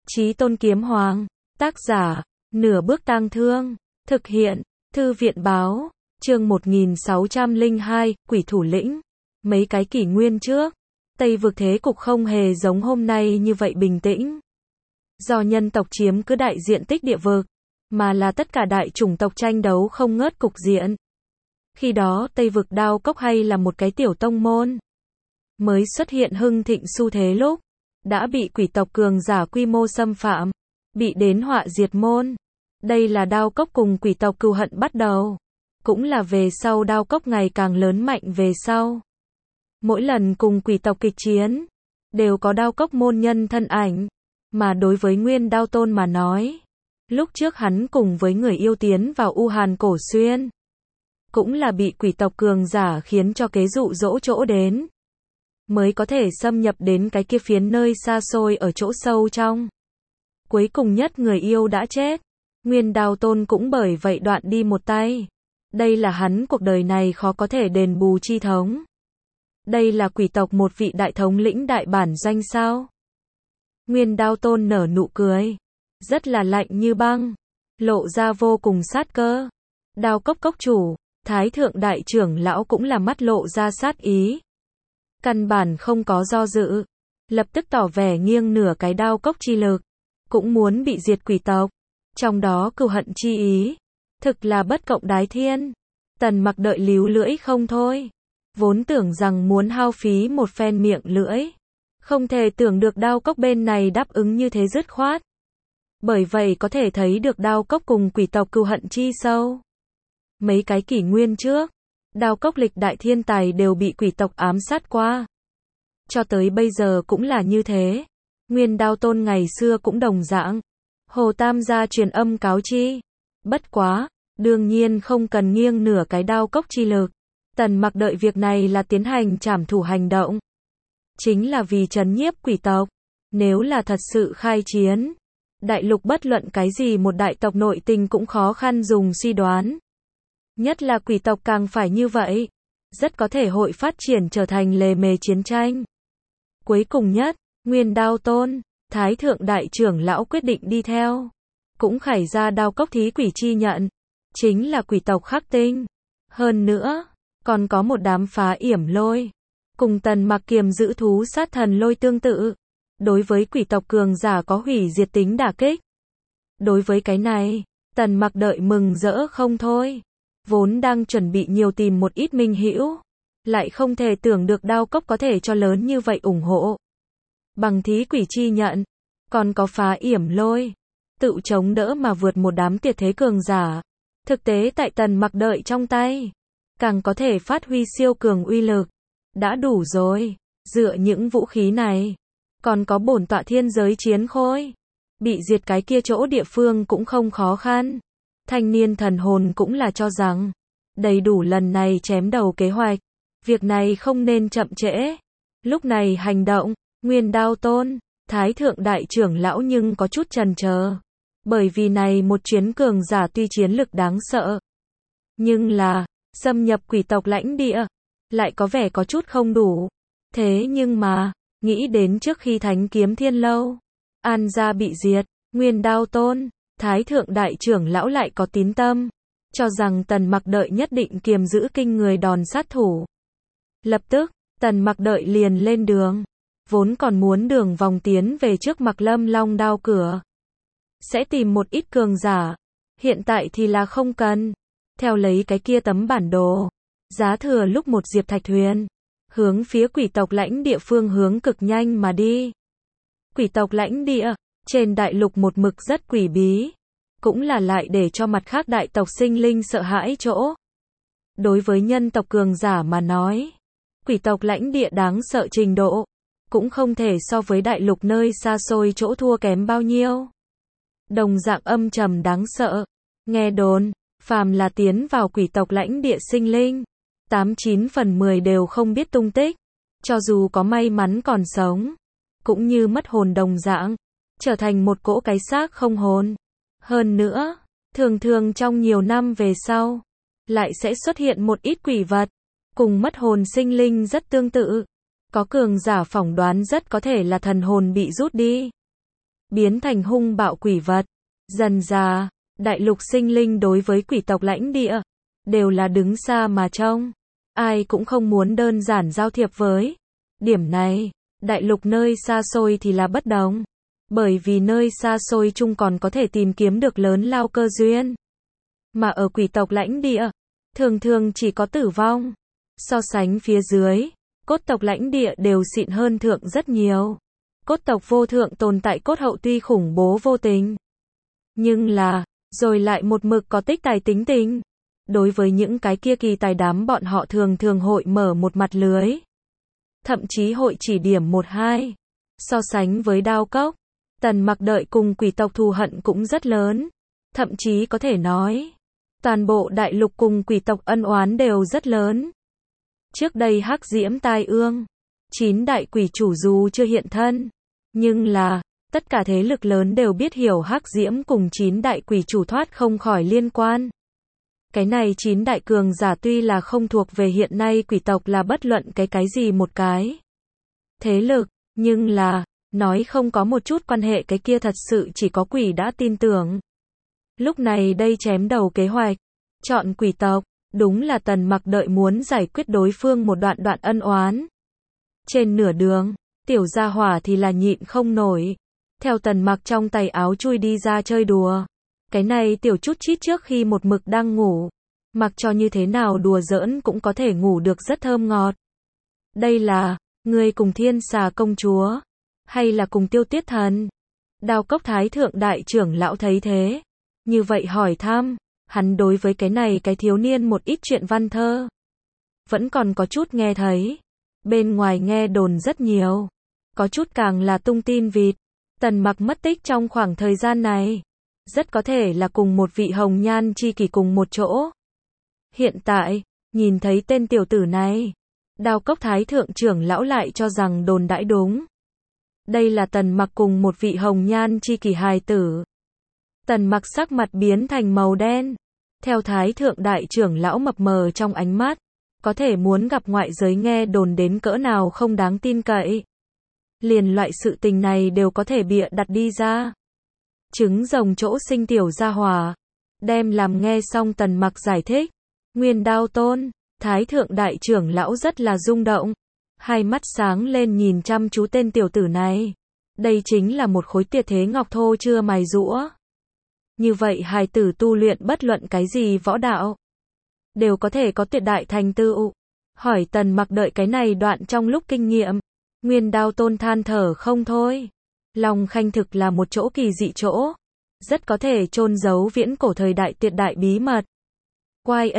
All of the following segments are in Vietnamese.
Chí Tôn Kiếm Hoàng, tác giả, Nửa Bước Tang Thương, thực hiện, Thư viện báo, chương 1602, Quỷ Thủ Lĩnh. Mấy cái kỷ nguyên trước, Tây vực thế cục không hề giống hôm nay như vậy bình tĩnh. Do nhân tộc chiếm cứ đại diện tích địa vực, mà là tất cả đại chủng tộc tranh đấu không ngớt cục diện. Khi đó Tây vực Đao Cốc hay là một cái tiểu tông môn, mới xuất hiện hưng thịnh xu thế lúc, đã bị quỷ tộc cường giả quy mô xâm phạm, bị đến họa diệt môn. Đây là Đao Cốc cùng quỷ tộc cừu hận bắt đầu, cũng là về sau Đao Cốc ngày càng lớn mạnh về sau. Mỗi lần cùng quỷ tộc kịch chiến, đều có Đao Cốc môn nhân thân ảnh, mà đối với Nguyên Đao Tôn mà nói, lúc trước hắn cùng với người yêu tiến vào U Hàn Cổ Xuyên, cũng là bị quỷ tộc cường giả khiến cho kế dụ dỗ chỗ đến, mới có thể xâm nhập đến cái kia phiến nơi xa xôi ở chỗ sâu trong. Cuối cùng nhất người yêu đã chết, Nguyên Đao Tôn cũng bởi vậy đoạn đi một tay. Đây là hắn cuộc đời này khó có thể đền bù chi thống. Đây là quỷ tộc một vị đại thống lĩnh đại bản doanh sao? Nguyên Đao Tôn nở nụ cười, rất là lạnh như băng, lộ ra vô cùng sát cơ. Đao Cốc cốc chủ, Thái thượng đại trưởng lão cũng là mắt lộ ra sát ý. Căn bản không có do dự, lập tức tỏ vẻ nghiêng nửa cái Đao Cốc chi lực, cũng muốn bị diệt quỷ tộc. Trong đó cừu hận chi ý, thực là bất cộng đái thiên. Tần Mặc đợi líu lưỡi không thôi, vốn tưởng rằng muốn hao phí một phen miệng lưỡi, không thể tưởng được Đao Cốc bên này đáp ứng như thế dứt khoát. Bởi vậy có thể thấy được Đao Cốc cùng quỷ tộc cừu hận chi sâu. Mấy cái kỷ nguyên trước, Đao Cốc lịch đại thiên tài đều bị quỷ tộc ám sát qua. Cho tới bây giờ cũng là như thế. Nguyên Đao Tôn ngày xưa cũng đồng dạng. Hồ Tam gia truyền âm cáo chi. Bất quá, đương nhiên không cần nghiêng nửa cái Đao Cốc chi lực. Tần Mặc đợi việc này là tiến hành trảm thủ hành động, chính là vì trấn nhiếp quỷ tộc. Nếu là thật sự khai chiến, đại lục bất luận cái gì một đại tộc nội tình cũng khó khăn dùng suy đoán. Nhất là quỷ tộc càng phải như vậy, rất có thể hội phát triển trở thành lề mề chiến tranh. Cuối cùng nhất, Nguyên Đao Tôn, Thái thượng đại trưởng lão quyết định đi theo, cũng khải ra Đao Cốc thí quỷ chi nhận, chính là quỷ tộc Khắc Tinh. Hơn nữa, còn có một đám phá yểm lôi, cùng Tần Mặc kiềm giữ thú sát thần lôi tương tự, đối với quỷ tộc cường giả có hủy diệt tính đả kích. Đối với cái này, Tần Mặc đợi mừng rỡ không thôi. Vốn đang chuẩn bị nhiều tìm một ít minh hữu, lại không thể tưởng được Đao Cốc có thể cho lớn như vậy ủng hộ. Bằng thí quỷ chi nhận, còn có phá yểm lôi, tự chống đỡ mà vượt một đám tuyệt thế cường giả. Thực tế tại Tần Mặc đợi trong tay, càng có thể phát huy siêu cường uy lực. Đã đủ rồi, dựa những vũ khí này, còn có bổn tọa thiên giới chiến khôi, bị diệt cái kia chỗ địa phương cũng không khó khăn. Thanh niên thần hồn cũng là cho rằng, đầy đủ lần này chém đầu kế hoạch, việc này không nên chậm trễ. Lúc này hành động, Nguyên Đao Tôn, Thái thượng đại trưởng lão nhưng có chút chần chờ. Bởi vì này một chuyến cường giả tuy chiến lực đáng sợ, nhưng là, xâm nhập quỷ tộc lãnh địa, lại có vẻ có chút không đủ. Thế nhưng mà, nghĩ đến trước khi Thánh Kiếm Thiên Lâu, An gia bị diệt, Nguyên Đao Tôn, Thái thượng đại trưởng lão lại có tín tâm, cho rằng Tần Mặc đợi nhất định kiềm giữ kinh người đòn sát thủ. Lập tức, Tần Mặc đợi liền lên đường, vốn còn muốn đường vòng tiến về trước Mặc Lâm Long Đao cửa, sẽ tìm một ít cường giả, hiện tại thì là không cần. Theo lấy cái kia tấm bản đồ, giá thừa lúc một diệp thạch thuyền, hướng phía quỷ tộc lãnh địa phương hướng cực nhanh mà đi. Quỷ tộc lãnh địa, trên đại lục một mực rất quỷ bí, cũng là lại để cho mặt khác đại tộc sinh linh sợ hãi chỗ. Đối với nhân tộc cường giả mà nói, quỷ tộc lãnh địa đáng sợ trình độ, cũng không thể so với đại lục nơi xa xôi chỗ thua kém bao nhiêu. Đồng dạng âm trầm đáng sợ, nghe đồn, phàm là tiến vào quỷ tộc lãnh địa sinh linh, 89 phần 10 đều không biết tung tích, cho dù có may mắn còn sống, cũng như mất hồn đồng dạng, trở thành một cỗ cái xác không hồn. Hơn nữa, thường thường trong nhiều năm về sau, lại sẽ xuất hiện một ít quỷ vật, cùng mất hồn sinh linh rất tương tự. Có cường giả phỏng đoán rất có thể là thần hồn bị rút đi. biến thành hung bạo quỷ vật. Dần dà, đại lục sinh linh đối với quỷ tộc lãnh địa, đều là đứng xa mà trông. Ai cũng không muốn đơn giản giao thiệp với. Điểm này, đại lục nơi xa xôi thì là bất đồng. Bởi vì nơi xa xôi chung còn có thể tìm kiếm được lớn lao cơ duyên. Mà ở quỷ tộc lãnh địa, thường thường chỉ có tử vong. So sánh phía dưới, cốt tộc lãnh địa đều xịn hơn thượng rất nhiều. Cốt tộc vô thượng tồn tại cốt hậu tuy khủng bố vô tình, nhưng là, rồi lại một mực có tích tài tính tình. Đối với những cái kia kỳ tài đám bọn họ thường thường hội mở một mặt lưới. Thậm chí hội chỉ điểm một hai. So sánh với Đao Cốc, Tần Mặc đợi cùng quỷ tộc thù hận cũng rất lớn. Thậm chí có thể nói, toàn bộ đại lục cùng quỷ tộc ân oán đều rất lớn. Trước đây Hắc Diễm tai ương, 9 đại quỷ chủ dù chưa hiện thân, nhưng là, tất cả thế lực lớn đều biết hiểu Hắc Diễm cùng 9 đại quỷ chủ thoát không khỏi liên quan. Cái này 9 đại cường giả tuy là không thuộc về hiện nay quỷ tộc là bất luận cái gì một cái thế lực, nhưng là, nói không có một chút quan hệ cái kia thật sự chỉ có quỷ đã tin tưởng. Lúc này đây chém đầu kế hoạch, chọn quỷ tộc, đúng là Tần Mặc đợi muốn giải quyết đối phương một đoạn ân oán. Trên nửa đường, tiểu gia hỏa thì là nhịn không nổi. Theo Tần Mặc trong tay áo chui đi ra chơi đùa. Cái này tiểu chút chít trước khi một mực đang ngủ. Mặc cho như thế nào đùa giỡn cũng có thể ngủ được rất thơm ngọt. Đây là, người cùng Thiên Xà công chúa, hay là cùng Tiêu Tiết Thần? Đao Cốc Thái Thượng đại trưởng lão thấy thế. Như vậy hỏi thăm, hắn đối với cái này cái thiếu niên một ít chuyện văn thơ. Vẫn còn có chút nghe thấy. Bên ngoài nghe đồn rất nhiều. Có chút càng là tung tin vịt. Tần Mặc mất tích trong khoảng thời gian này. Rất có thể là cùng một vị hồng nhan chi kỷ cùng một chỗ. Hiện tại, nhìn thấy tên tiểu tử này, Đao Cốc Thái Thượng trưởng lão lại cho rằng đồn đãi đúng. Đây là Tần Mặc cùng một vị hồng nhan chi kỷ hài tử. Tần Mặc sắc mặt biến thành màu đen. Theo Thái Thượng đại trưởng lão mập mờ trong ánh mắt, có thể muốn gặp ngoại giới nghe đồn đến cỡ nào không đáng tin cậy. Liền loại sự tình này đều có thể bịa đặt đi ra. Trứng rồng chỗ sinh tiểu gia hỏa. Đem làm nghe xong Tần Mặc giải thích. Nguyên Đao Tôn, Thái Thượng đại trưởng lão rất là rung động. Hai mắt sáng lên nhìn chăm chú tên tiểu tử này. Đây chính là một khối tuyệt thế ngọc thô chưa mài giũa. Như vậy hài tử tu luyện bất luận cái gì võ đạo, đều có thể có tuyệt đại thành tựu. Hỏi Tần Mặc đợi cái này đoạn trong lúc kinh nghiệm. Nguyên Đao Tôn than thở không thôi. Long Khanh thực là một chỗ kỳ dị chỗ. Rất có thể chôn giấu viễn cổ thời đại tuyệt đại bí mật. Quai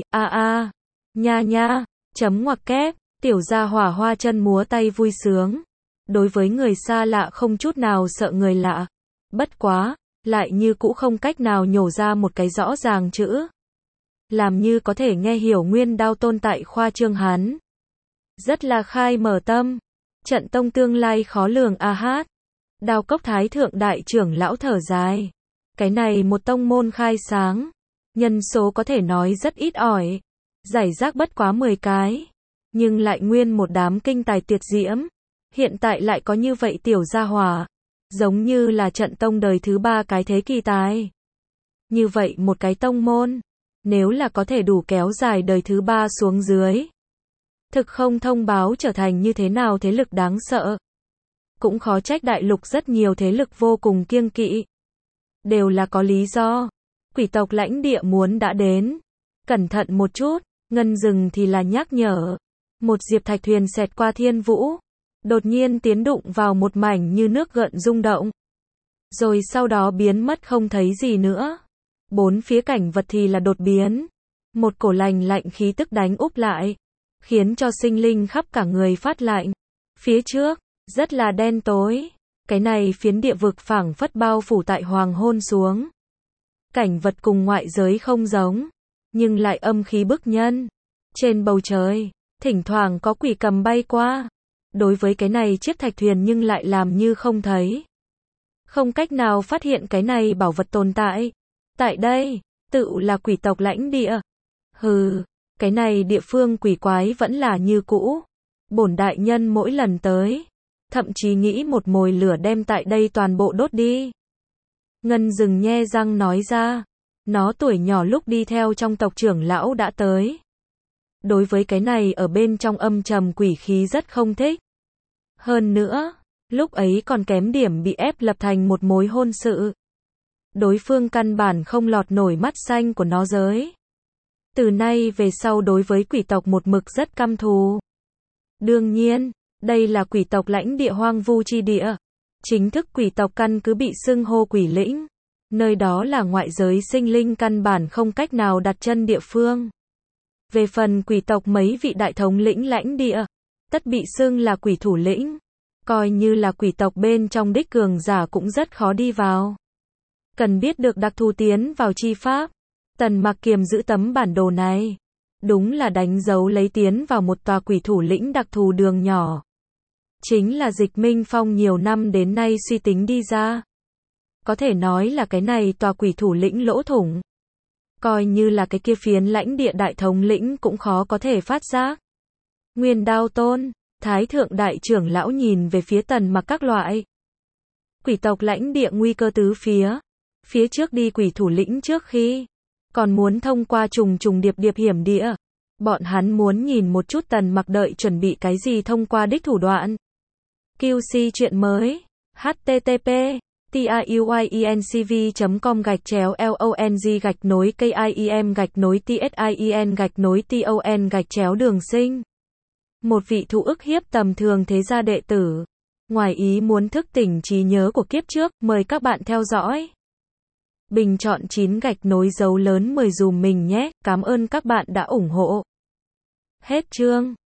nha, chấm ngoặc kép, tiểu gia hỏa hoa chân múa tay vui sướng. Đối với người xa lạ không chút nào sợ người lạ. Bất quá, lại như cũ không cách nào nhổ ra một cái rõ ràng chữ. Làm như có thể nghe hiểu Nguyên Đao Tôn tại khoa trương hắn. Rất là khai mở tâm. Trận tông tương lai khó lường a hát. Đao Cốc Thái Thượng đại trưởng lão thở dài. Cái này một tông môn khai sáng. Nhân số có thể nói rất ít ỏi. Giải rác bất quá 10 cái. Nhưng lại nguyên một đám kinh tài tuyệt diễm. Hiện tại lại có như vậy tiểu gia hỏa. Giống như là trận tông đời thứ 3 cái thế kỳ tài. Như vậy một cái tông môn. Nếu là có thể đủ kéo dài đời thứ 3 xuống dưới. Thực không thông báo trở thành như thế nào thế lực đáng sợ. Cũng khó trách đại lục rất nhiều thế lực vô cùng kiêng kỵ. Đều là có lý do. Quỷ tộc lãnh địa muốn đã đến. Cẩn thận một chút, Ngân Rừng thì là nhắc nhở. Một diệp thạch thuyền xẹt qua thiên vũ. Đột nhiên tiến đụng vào một mảnh như nước gợn rung động. Rồi sau đó biến mất không thấy gì nữa. Bốn phía cảnh vật thì là đột biến. Một cổ lạnh lạnh khí tức đánh úp lại. Khiến cho sinh linh khắp cả người phát lạnh. Phía trước, rất là đen tối. Cái này phiến địa vực phảng phất bao phủ tại hoàng hôn xuống. Cảnh vật cùng ngoại giới không giống. Nhưng lại âm khí bức nhân. Trên bầu trời, thỉnh thoảng có quỷ cầm bay qua. Đối với cái này chiếc thạch thuyền nhưng lại làm như không thấy. Không cách nào phát hiện cái này bảo vật tồn tại. Tại đây, tự là quỷ tộc lãnh địa. Hừ, cái này địa phương quỷ quái vẫn là như cũ. Bổn đại nhân mỗi lần tới, thậm chí nghĩ một mồi lửa đem tại đây toàn bộ đốt đi. Ngân Dừng nhe răng nói ra, nó tuổi nhỏ lúc đi theo trong tộc trưởng lão đã tới. Đối với cái này ở bên trong âm trầm quỷ khí rất không thích. Hơn nữa, lúc ấy còn kém điểm bị ép lập thành một mối hôn sự. Đối phương căn bản không lọt nổi mắt xanh của nó giới. Từ nay về sau đối với quỷ tộc một mực rất căm thù. Đương nhiên, đây là quỷ tộc lãnh địa hoang vu chi địa. Chính thức quỷ tộc căn cứ bị xưng hô quỷ lĩnh. Nơi đó là ngoại giới sinh linh căn bản không cách nào đặt chân địa phương. Về phần quỷ tộc mấy vị đại thống lĩnh lãnh địa, tất bị xưng là quỷ thủ lĩnh. Coi như là quỷ tộc bên trong đích cường giả cũng rất khó đi vào. Cần biết được đặc thù tiến vào chi pháp. Tần Mặc Kiềm giữ tấm bản đồ này. Đúng là đánh dấu lấy tiến vào một tòa quỷ thủ lĩnh đặc thù đường nhỏ. Chính là Dịch Minh Phong nhiều năm đến nay suy tính đi ra. Có thể nói là cái này tòa quỷ thủ lĩnh lỗ thủng. Coi như là cái kia phiến lãnh địa đại thống lĩnh cũng khó có thể phát giác. Nguyên Đao Tôn, Thái Thượng Đại trưởng lão nhìn về phía Tần Mặc các loại. Quỷ tộc lãnh địa nguy cơ tứ phía. Phía trước đi quỷ thủ lĩnh trước khi. Còn muốn thông qua trùng trùng điệp điệp hiểm địa. Bọn hắn muốn nhìn một chút Tần Mặc đợi chuẩn bị cái gì thông qua đích thủ đoạn. QC chuyện mới. http tiuyenCV.com/long-KIEM-TSIEN-TON-đường sinh. Một vị thụ ức hiếp tầm thường thế gia đệ tử. Ngoài ý muốn thức tỉnh trí nhớ của kiếp trước, mời các bạn theo dõi. Bình chọn 9 gạch nối dấu lớn 10 dùm mình nhé, cảm ơn các bạn đã ủng hộ. Hết chương.